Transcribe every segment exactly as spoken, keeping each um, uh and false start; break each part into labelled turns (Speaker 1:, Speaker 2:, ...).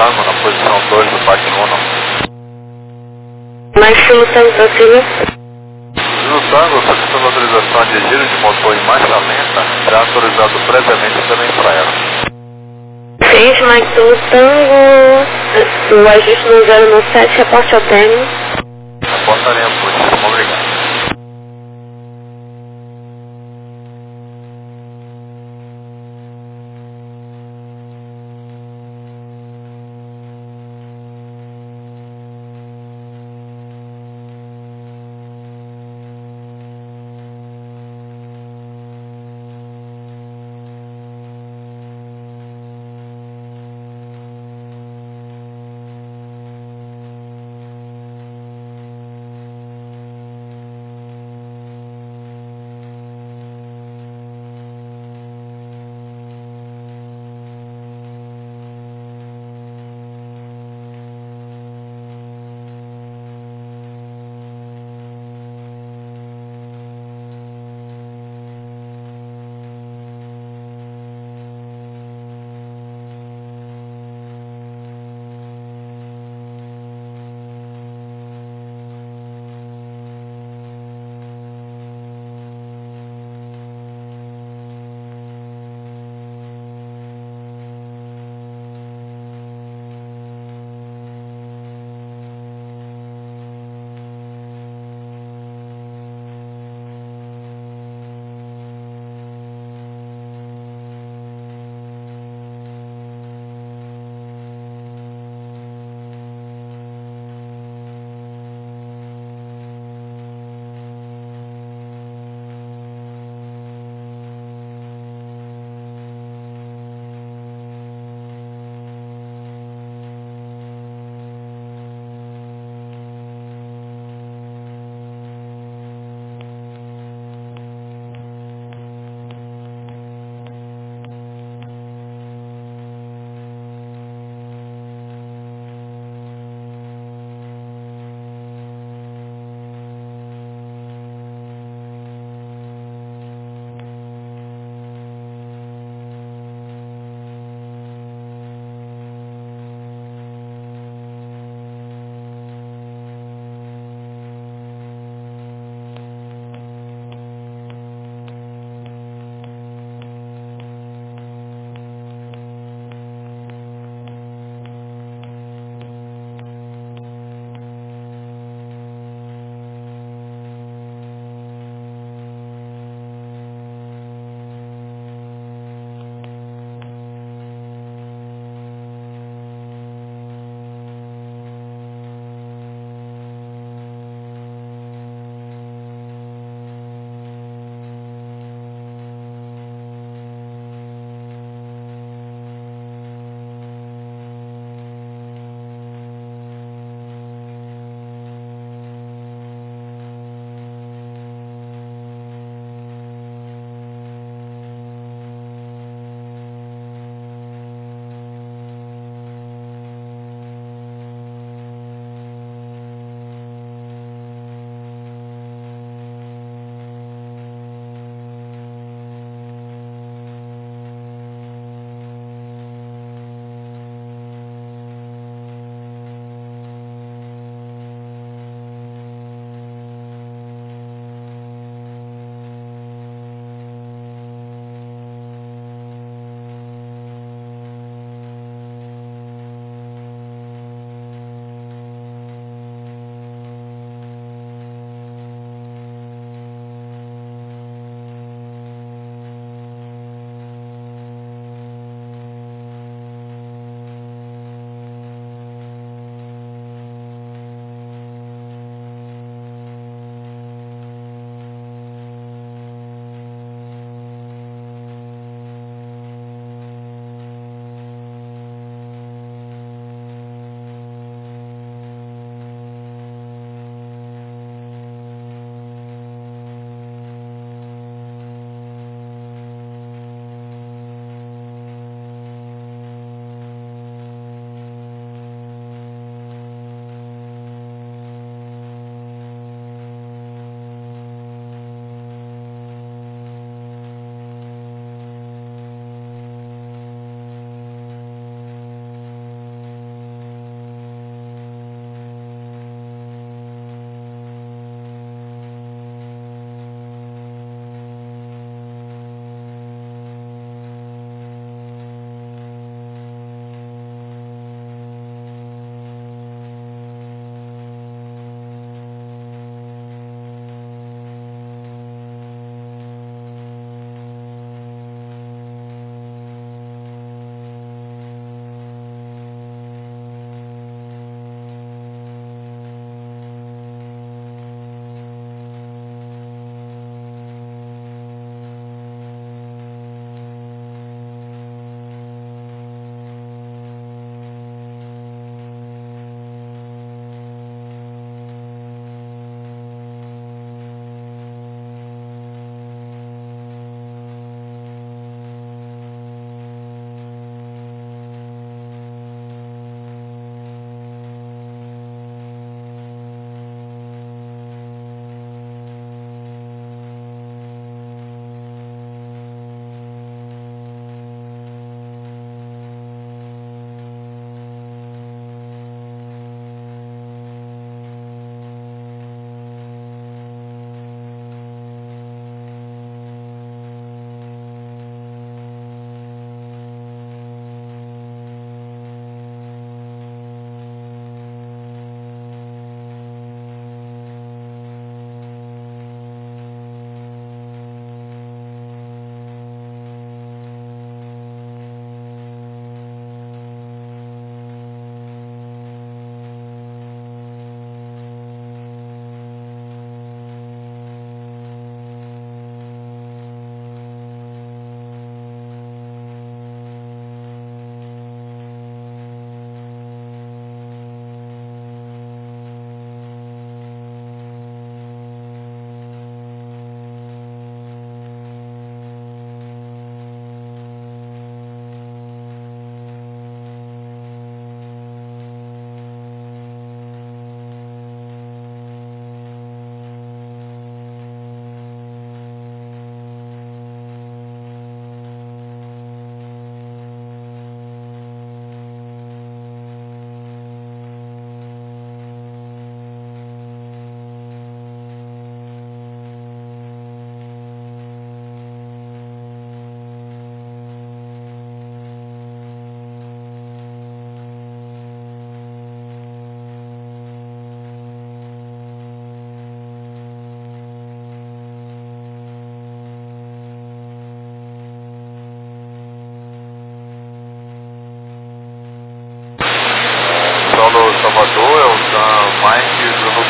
Speaker 1: Tango, na posição dois do Parque Uno.
Speaker 2: Maximo Tango da Silva.
Speaker 1: No Tango, solicitando autorização de giro de motor em marcha lenta, será autorizado previamente também para ela.
Speaker 2: seis, Maximo Tango, o ajuste no zero nove sete, reporte ao término.
Speaker 1: Reportaremos, muitíssimo obrigado.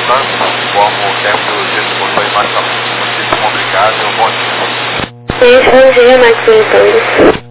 Speaker 1: tanto como o tempo do dia de motor e marcha lenta. Muitíssimo obrigado e um bom dia.
Speaker 2: Sim, bom dia, Maxwell Tango.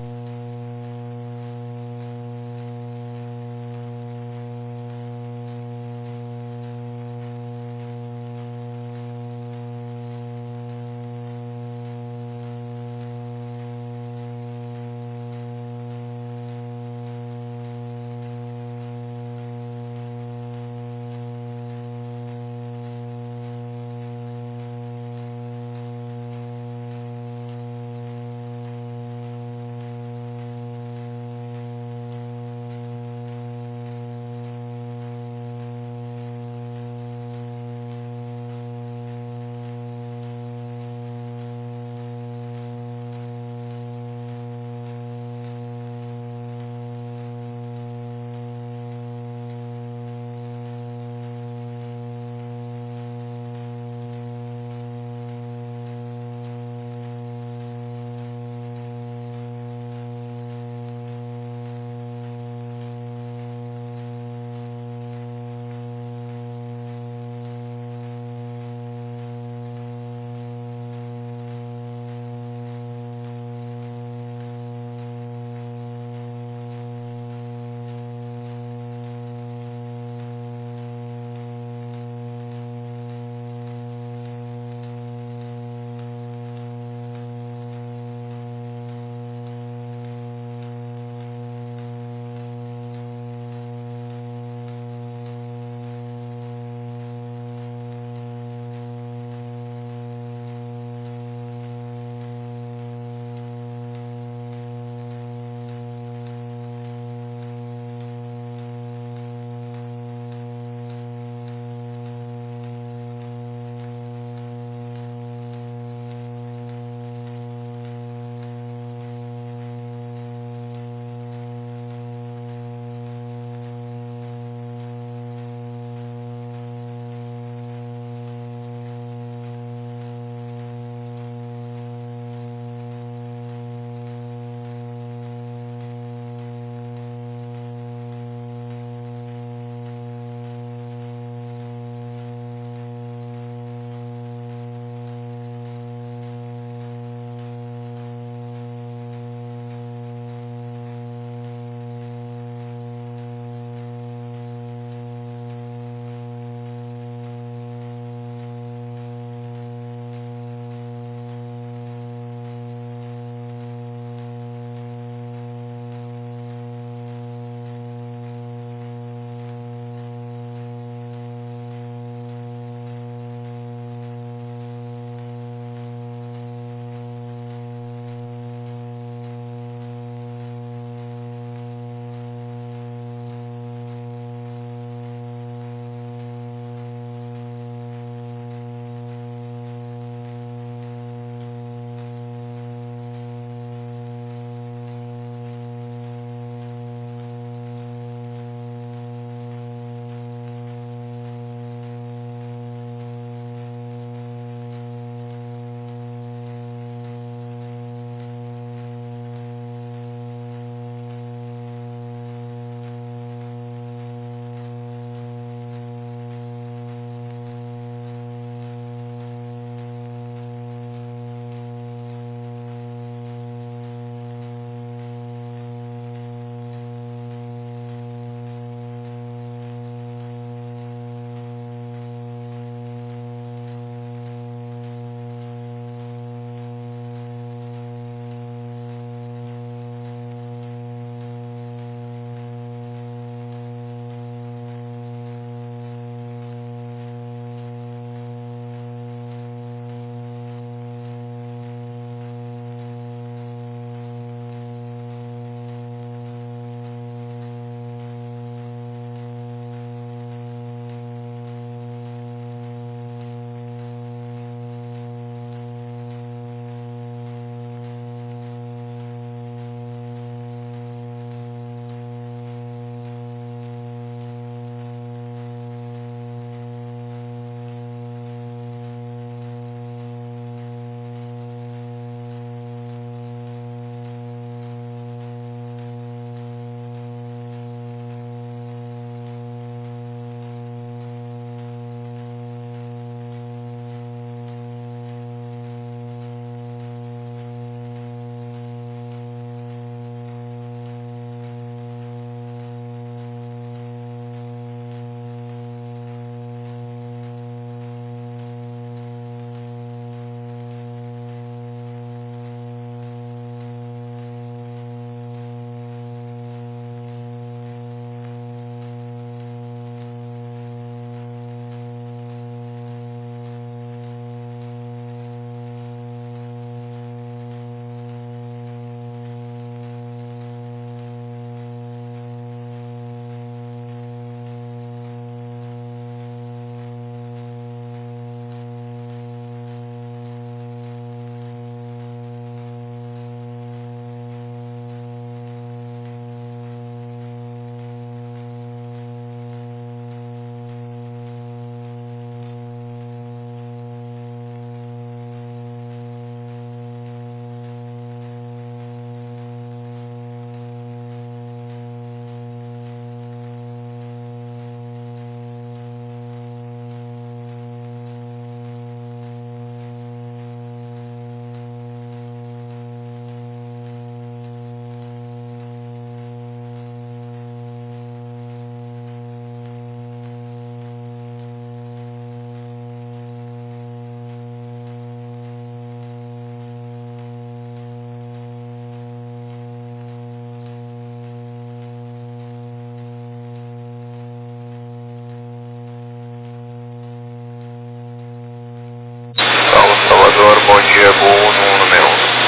Speaker 1: Diego um no número um.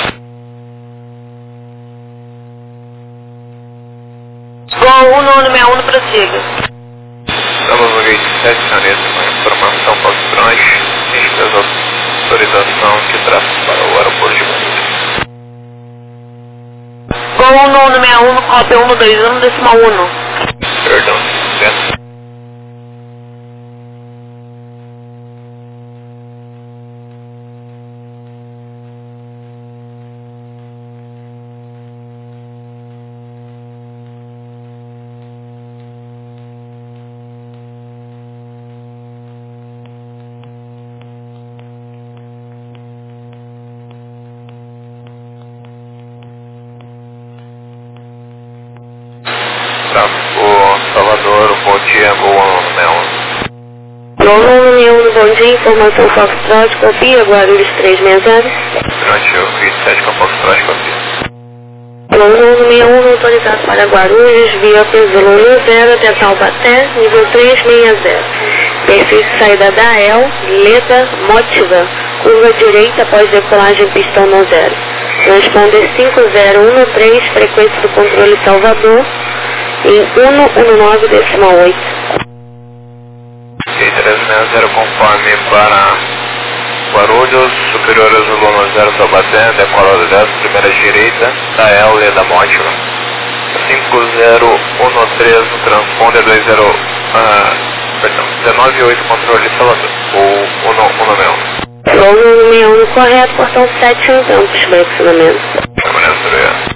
Speaker 2: Gol um no número um, prossiga.
Speaker 1: Estamos no gate sete, Saneta, com informação Foxtrot. Esta é a autorização de tráfego para o aeroporto de Brasília.
Speaker 2: Gol um no número um, cópia um dois um, decimal um.
Speaker 1: Perdão, certo? Tráfego Salvador, bom dia, Gol um no um.
Speaker 2: Gol um no número um, bom dia, informação Foxtrot, copia, Guarulhos três seis zero.
Speaker 1: Durante o gate sete com Foxtrot, copia.
Speaker 2: Gol um no número um, autorizado para Guarulhos, via Pesolano zero até Taubaté, nível três seis zero. Perfil de saída da A E L, Leda, Mótiva, curva direita após decolagem pistão no zero. Transponder cinco zero um três, frequência do controle Salvador, em um um nove decimal oito.
Speaker 1: Gate três seis zero conforme para Guarulhos, superior Azul zero Taubaté, decolada dez, primeira direita, da E L, Leda, Mótiva. cinco zero um três, transponder dois zero, uh, perdão, dezenove oito, controle Salvador, ou um um.
Speaker 2: Gol no número um correto, portão sete um Campos, flexionamento.
Speaker 1: Permanece.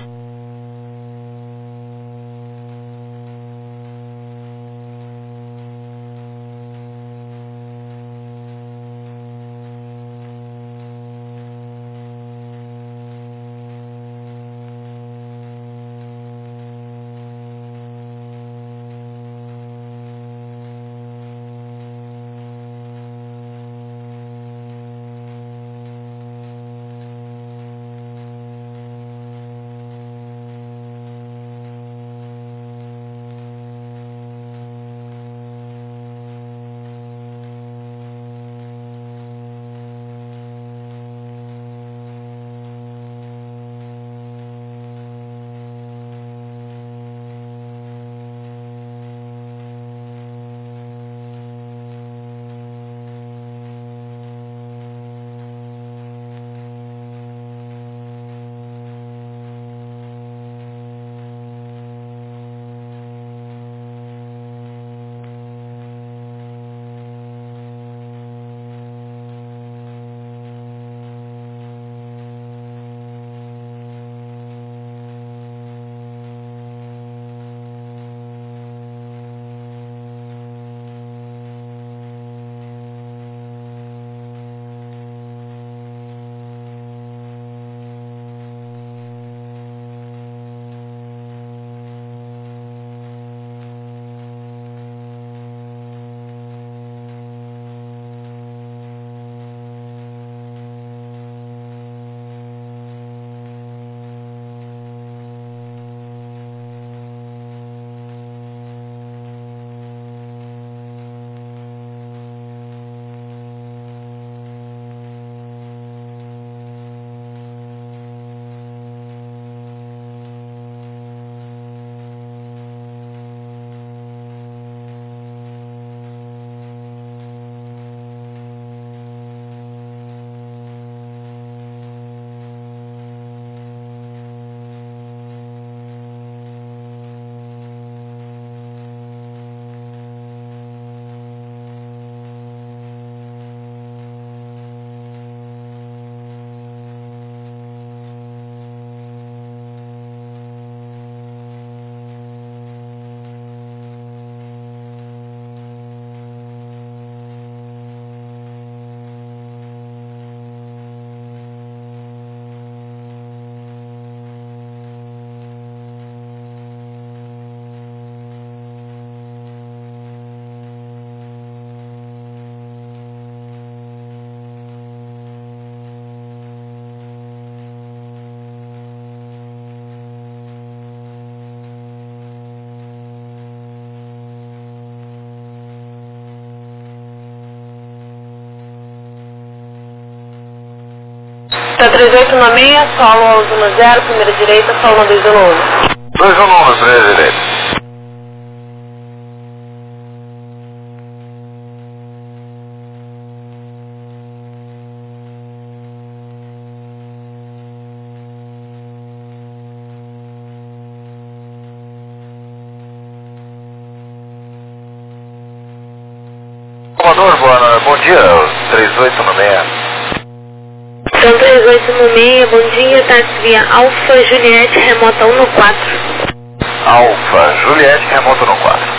Speaker 2: oito nove seis, solo um zero, primeira direita, solo dois um um.
Speaker 1: dois um um, primeira direita. Salvador, boa, bom dia, três oito nove seis.
Speaker 2: Então três oito nove seis, bom dia, táxi via Alfa Juliette, remota um no quatro.
Speaker 1: Alfa Juliette, remoto no quatro.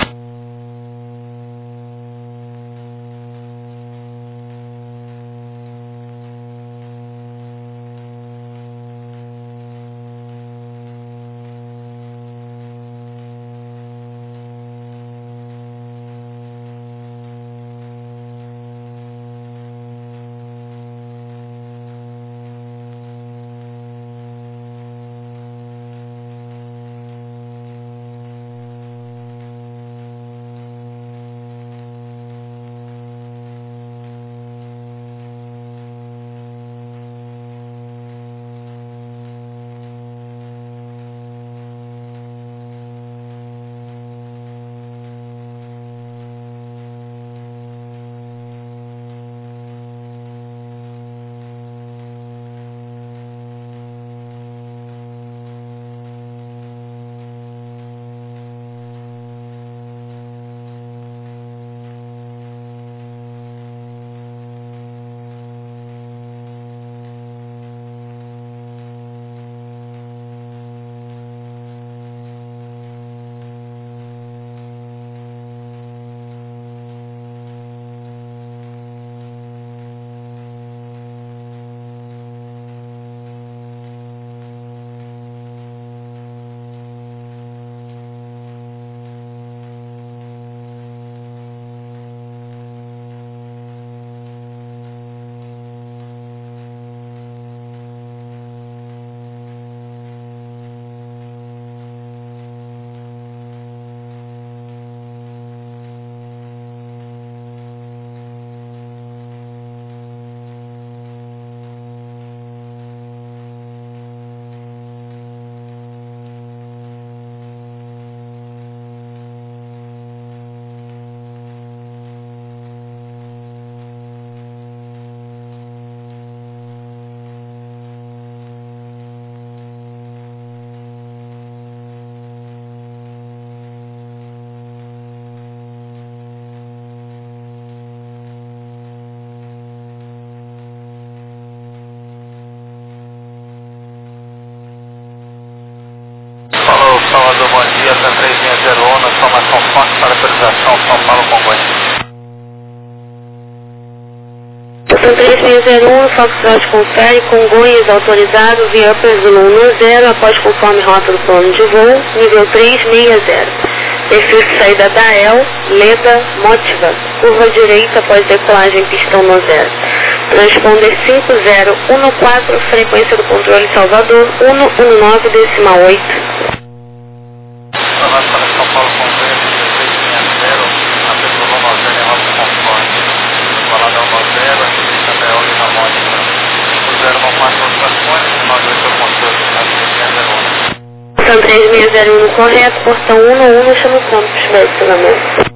Speaker 1: Salvador, bom dia, T três seis zero um, na formação forte para autorização São Paulo Congonhas.
Speaker 2: Estação três seis zero um, Foxtrot confere, Congonhas autorizado, via Upper Zulu um zero, após conforme rota do plano de voo, nível três seis zero. Perfil de saída da E L, Leda, Motiva, curva direita após decolagem pistão no zero. Transponder cinco zero um quatro, frequência do controle Salvador, um um nove decimal oito.
Speaker 1: Para São Paulo Congonhas, três seis zero, a pessoa um zero em rota conforme. Balada um zero, a direita da E L na Motiva. O zero um quatro transpone, nove oito controle, três seis zero um.
Speaker 2: São três seis zero um correto, portão um um, chama o campus, direcionamento.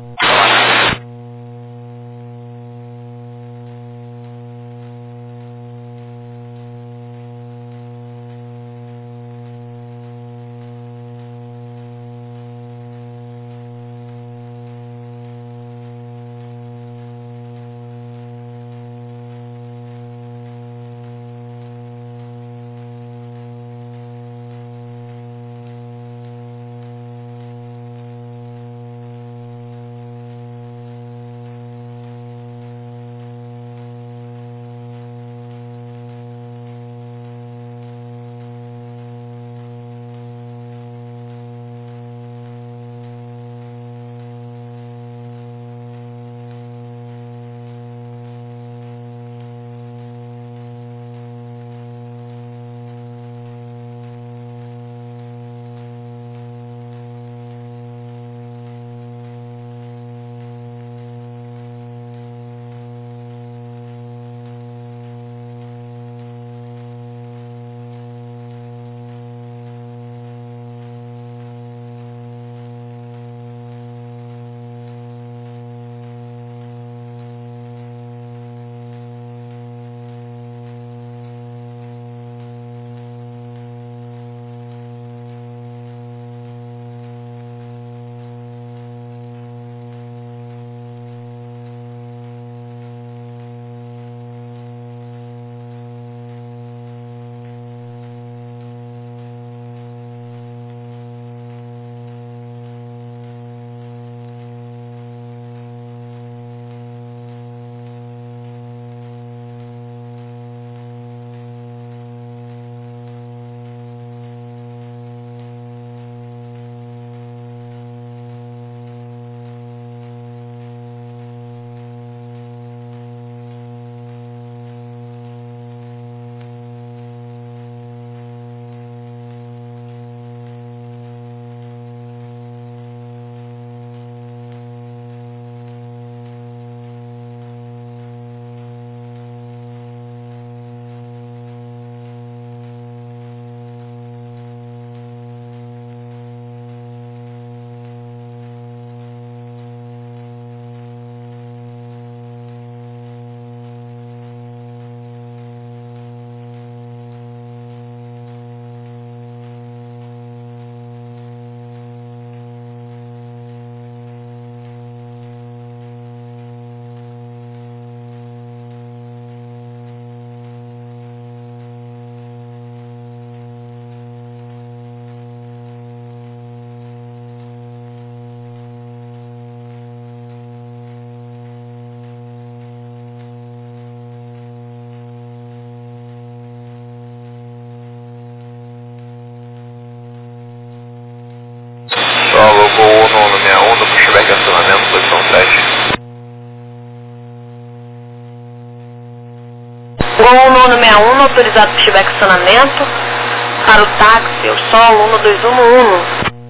Speaker 2: Gol nono seis um, autorizado para chegar estacionamento. Para o táxi, eu sou um dois um um.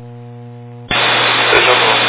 Speaker 1: Seja bom.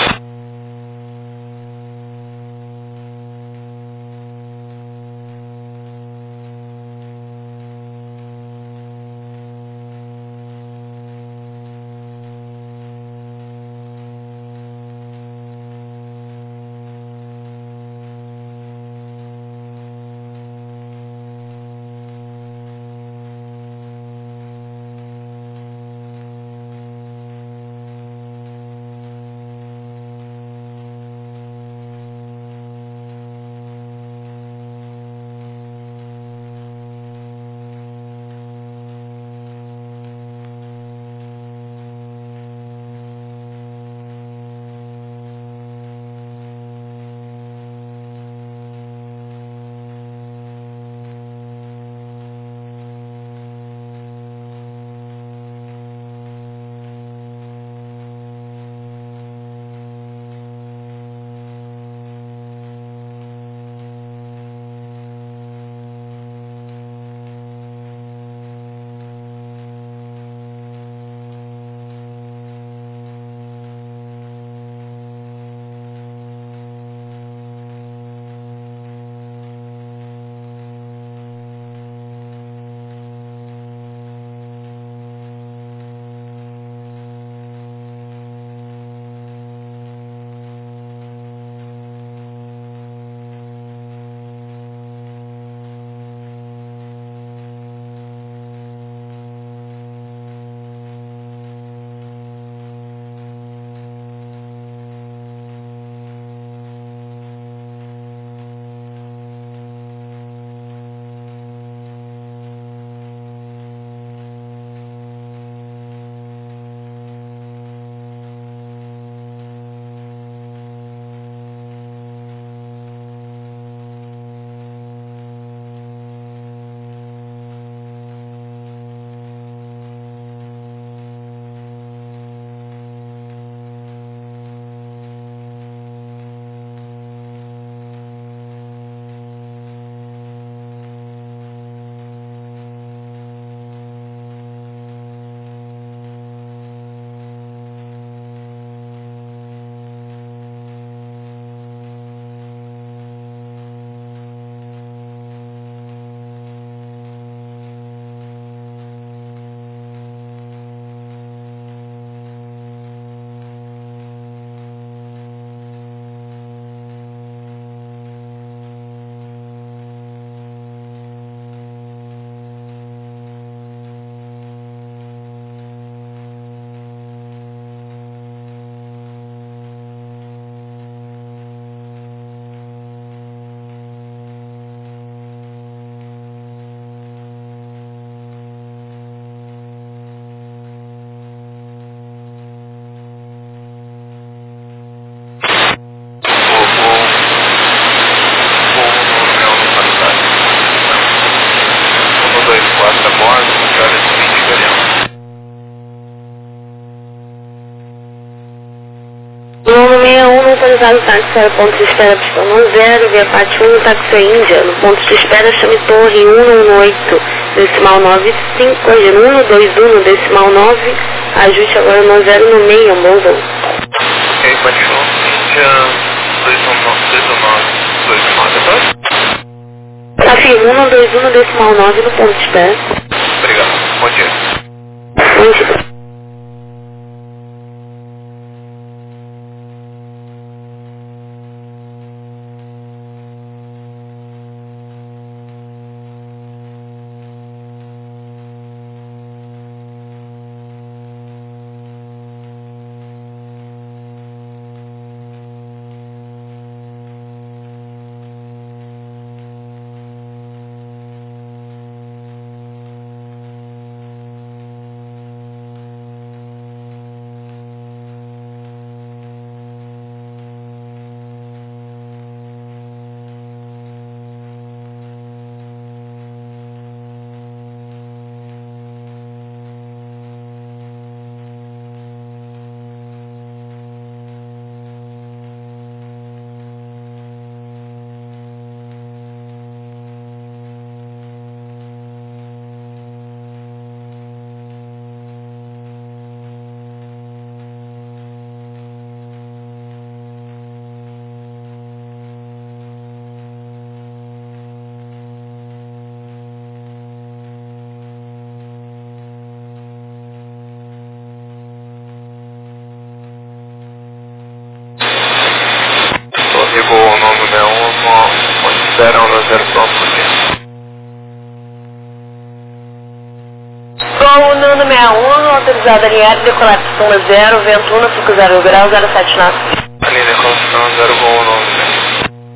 Speaker 2: Autorizado o táxi para o ponto de espera pistão zero, via parte um, táxi Índia. No ponto de espera, chame torre cento e dezoito, decimal nove cinco, código cento e vinte e um, decimal nove, ajuste agora no zero no meio, bom voo.
Speaker 1: Ok, continua, Índia dois um nove, dois um nove, depois?
Speaker 2: Tá firme, cento e vinte e um, decimal nove no ponto de espera.
Speaker 1: Obrigado, bom dia.
Speaker 2: Bom dia.
Speaker 1: zero um no zero, só por dia.
Speaker 2: Gol Nando sessenta e um, autorizado a alinhar, decolar pistão zero, vento um, na Fuca zero grau, zero sete nove.
Speaker 1: Ali decolação zero um nove.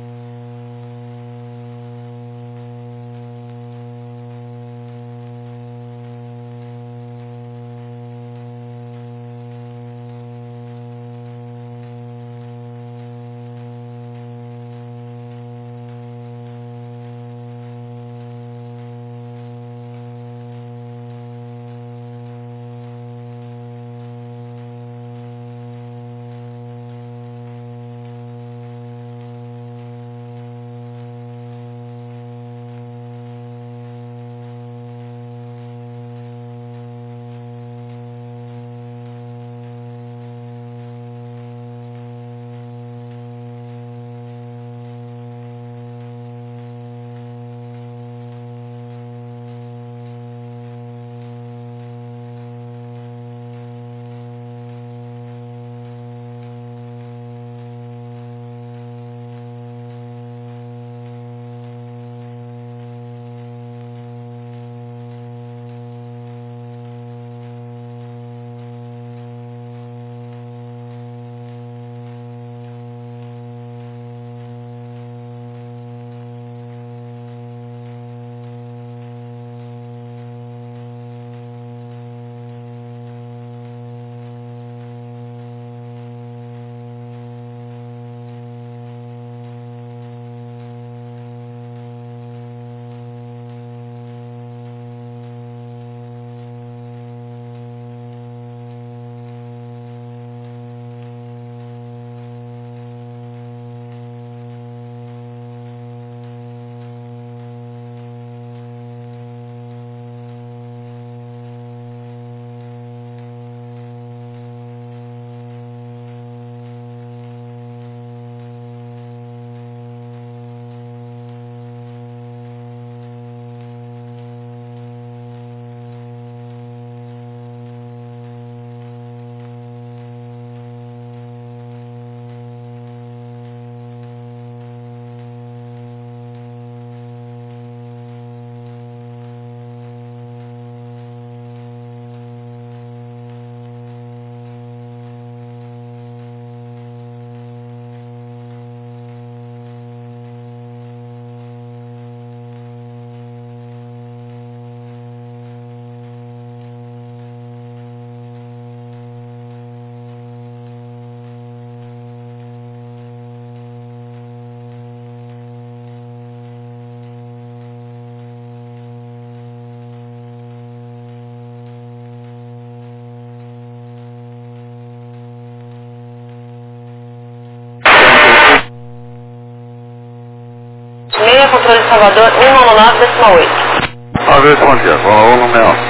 Speaker 2: Meia, controle de Salvador, cento e nove decimal oito.
Speaker 3: I'll respond to you. Well, hold now.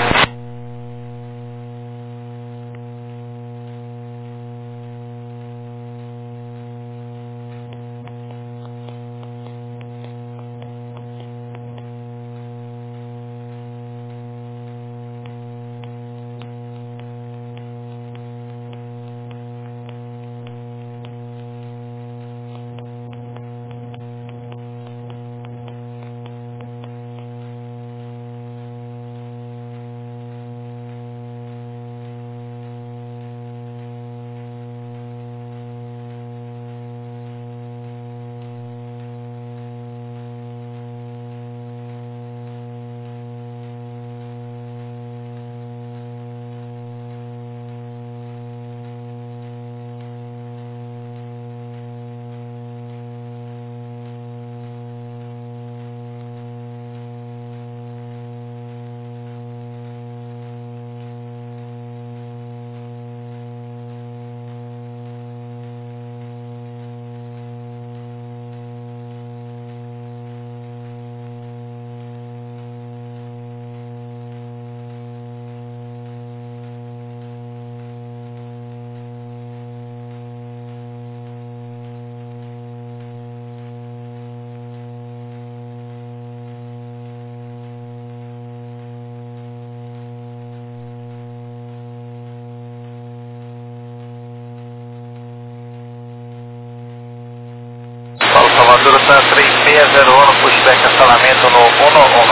Speaker 1: seis zero um, pushback cancelamento no um um.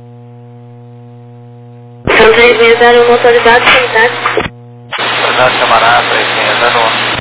Speaker 2: São três seis zero um, autoridade, autoridade.
Speaker 1: Autoridade camarada, três seis zero um.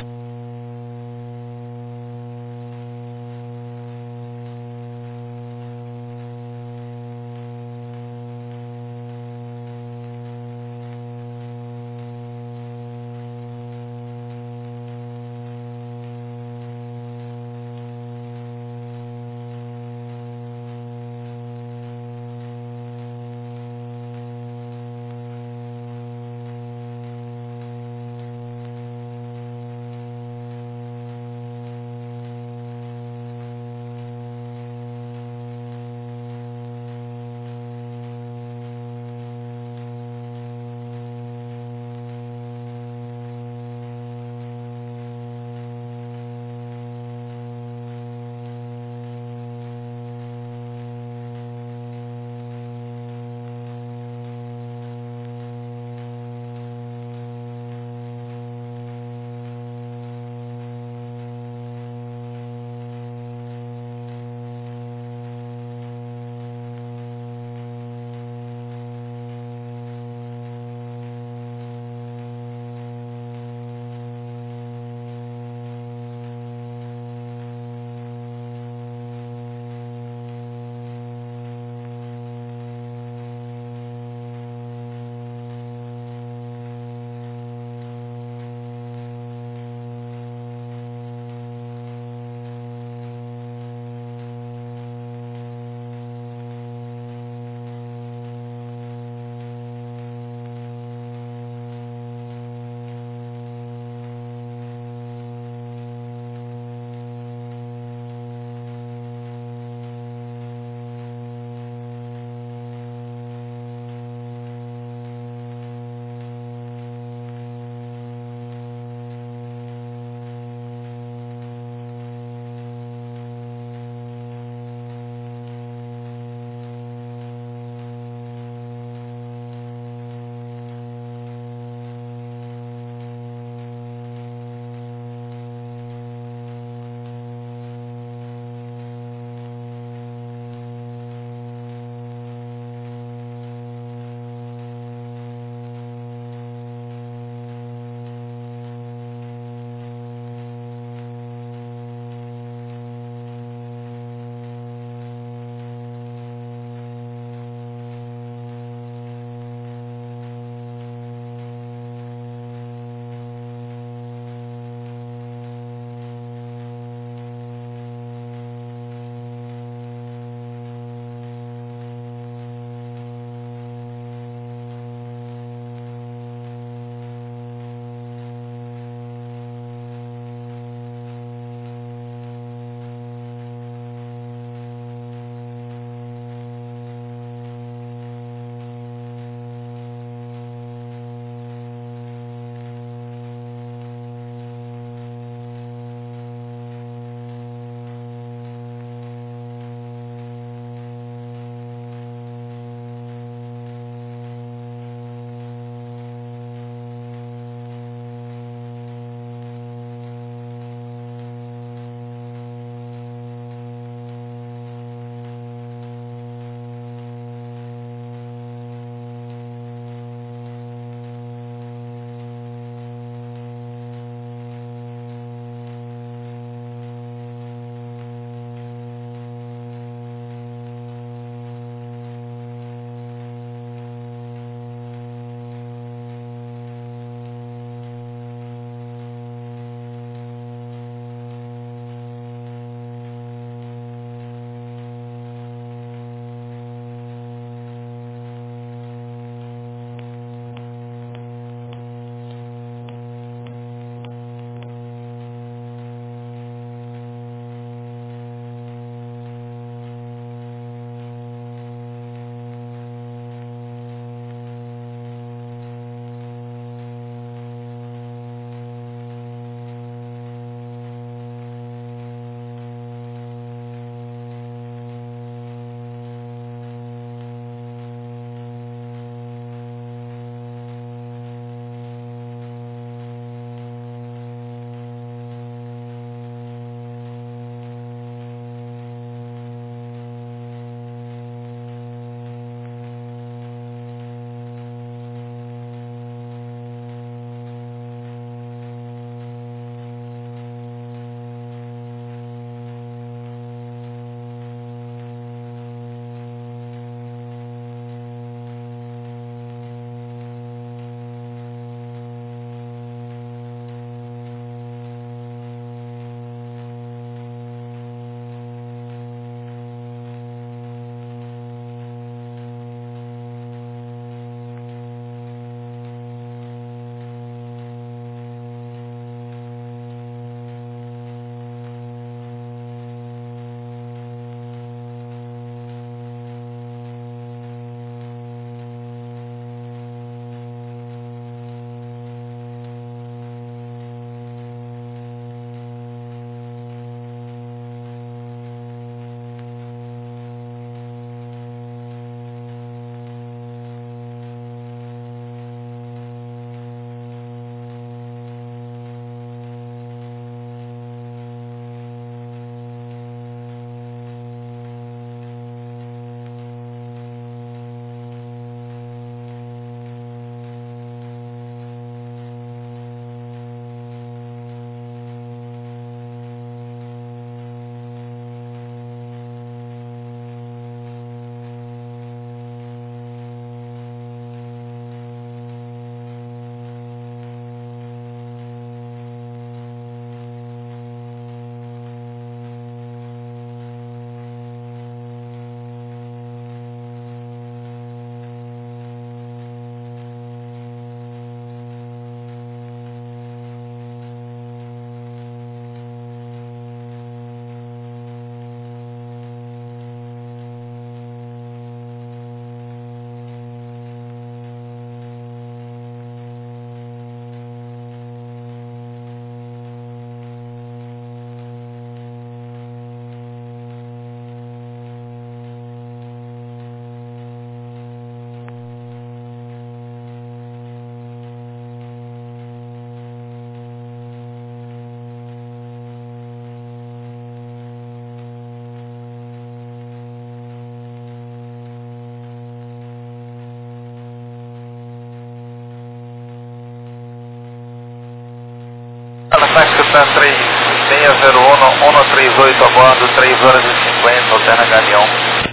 Speaker 4: Taxutan três seis zero um, um três oito a bordo, três horas e cinquenta, alterna Galeão.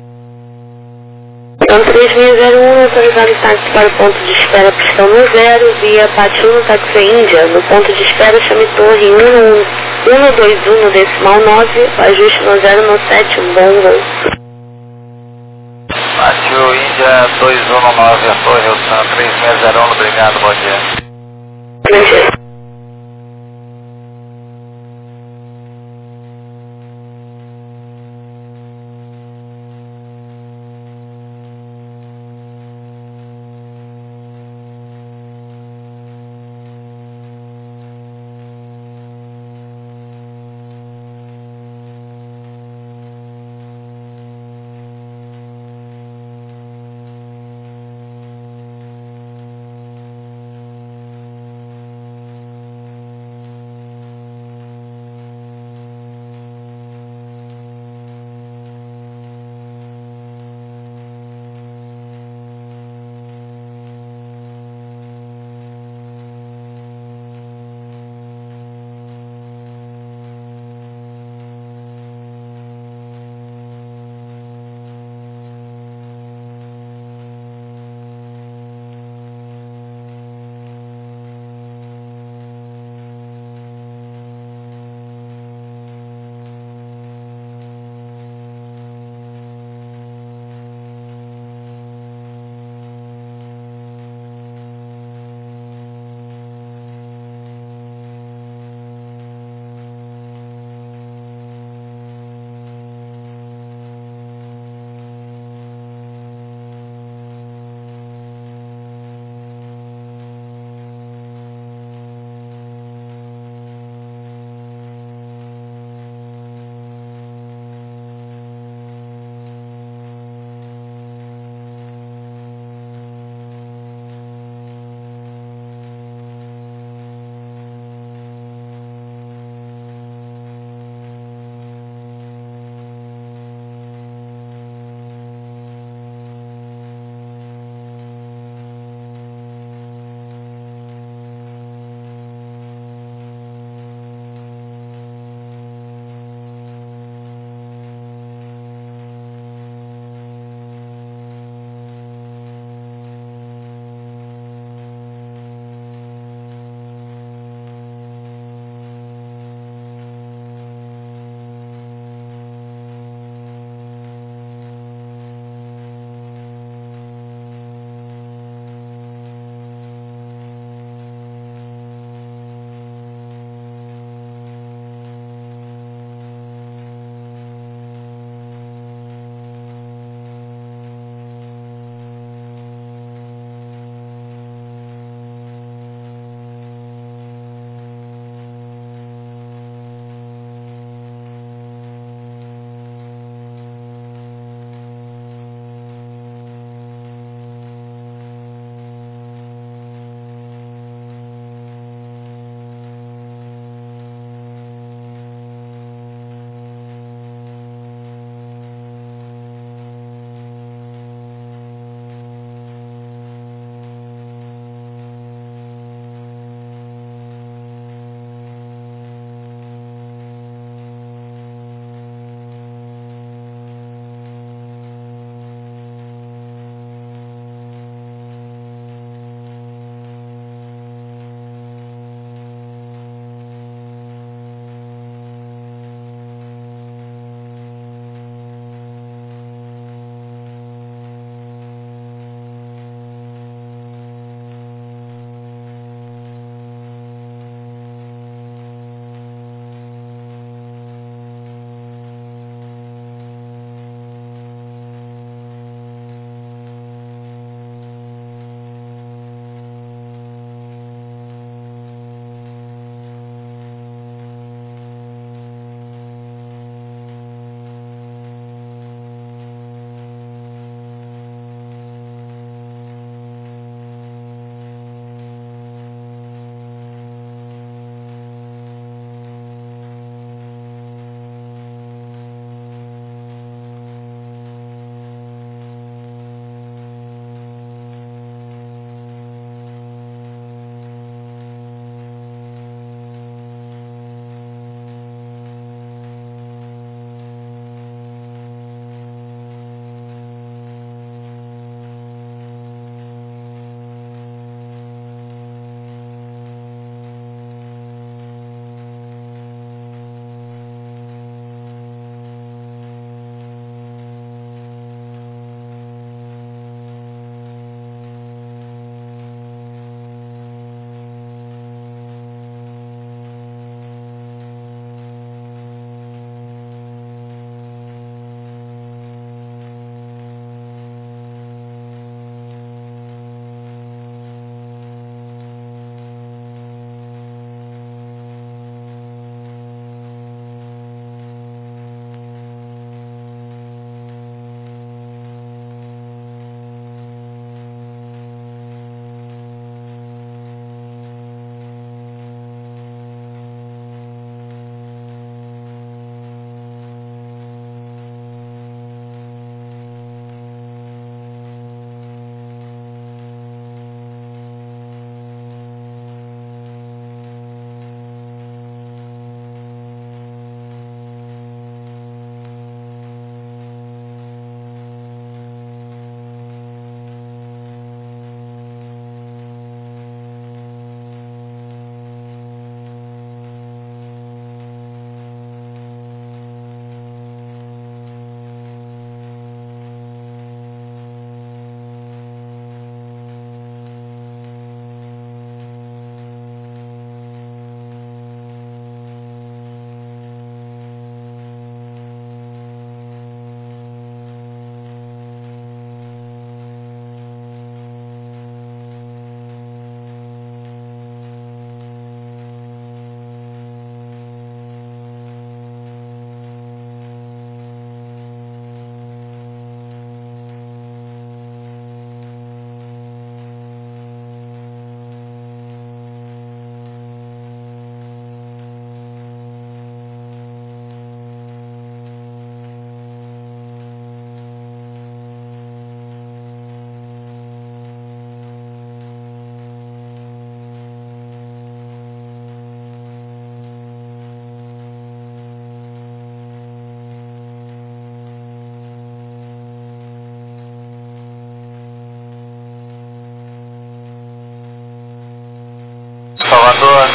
Speaker 2: Então três seis zero um, autorizado táxi para o ponto de espera pistão no zero, via Patuno Taxi Índia, no ponto de espera chame torre um dois um decimal nove, ajuste no zero no sete, um bom voo.
Speaker 4: Pátio Índia dois um nove, a torre Elsan três seis zero um, obrigado, bom dia.
Speaker 2: Bom dia.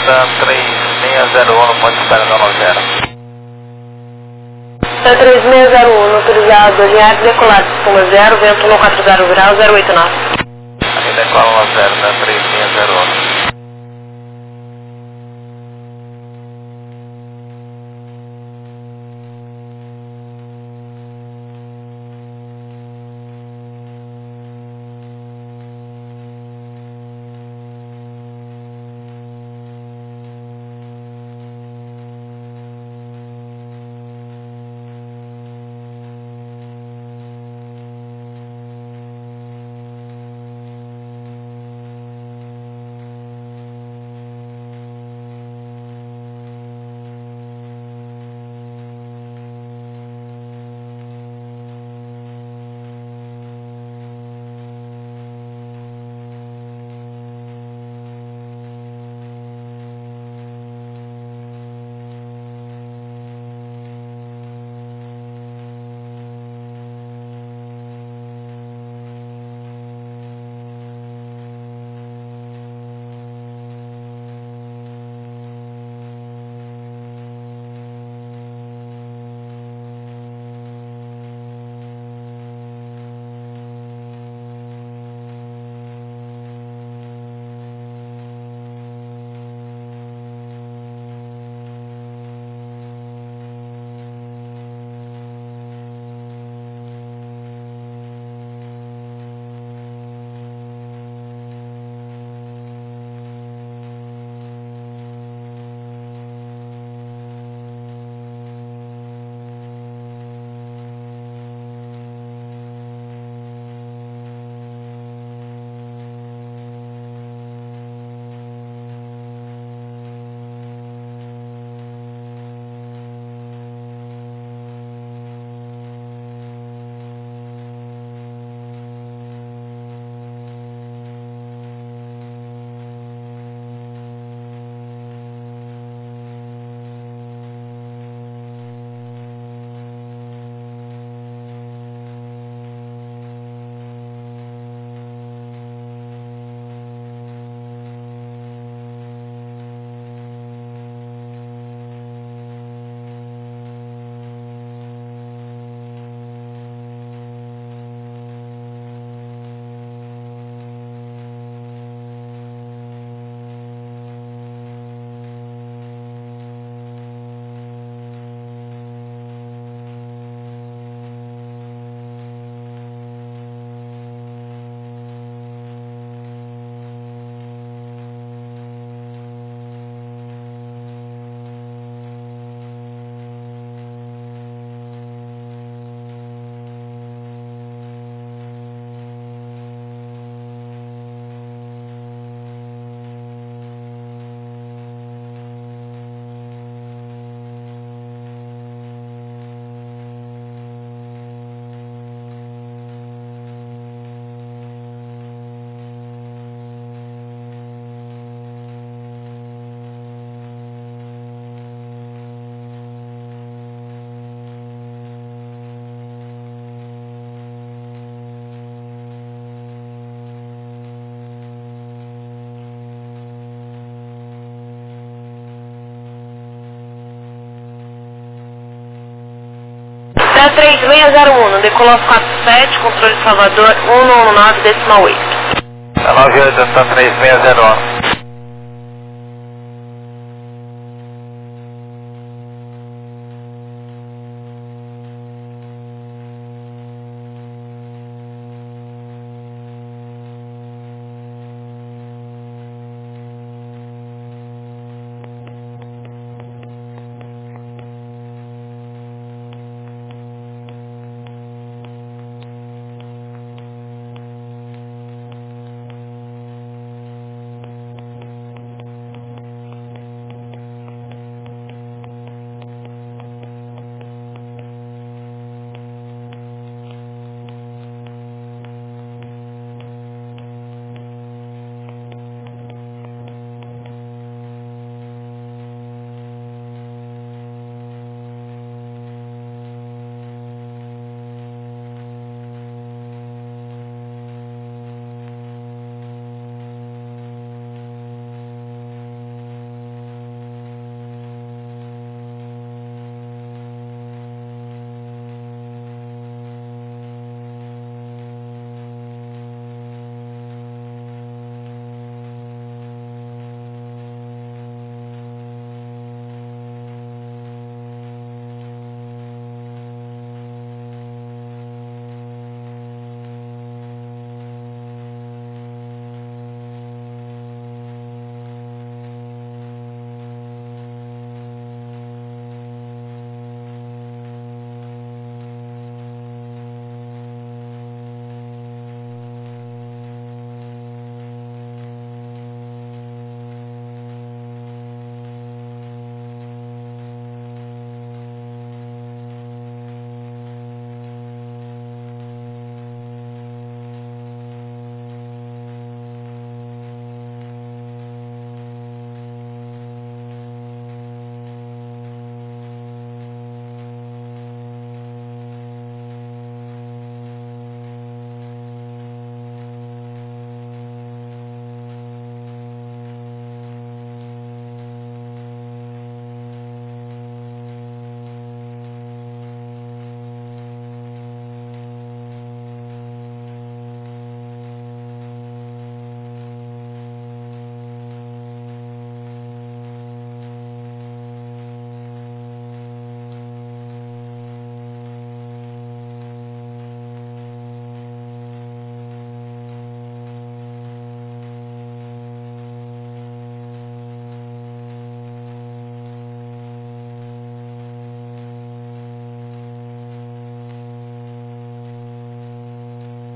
Speaker 4: Delta três seis zero um, pode estar no nove zero.
Speaker 2: Delta três seis zero um, autorizado, alinhado, decolado, espuma zero, vento no quatro zero grau, zero oito nove.
Speaker 4: Ali decola nove zero, Delta três seis zero um.
Speaker 2: três seis zero um, decolou quatro sete, controle de Salvador, um nove nove decimal oito.
Speaker 4: nove oito, três seis zero um.